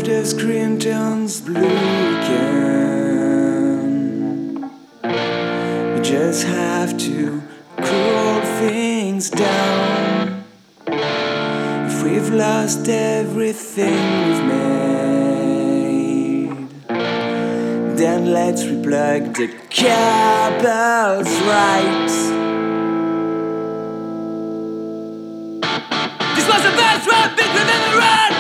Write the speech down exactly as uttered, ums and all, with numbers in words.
the screen turns blue again, we just have to cool things down. If we've lost everything we've made, then let's replug the cables right. This was the best rap big we've ever run.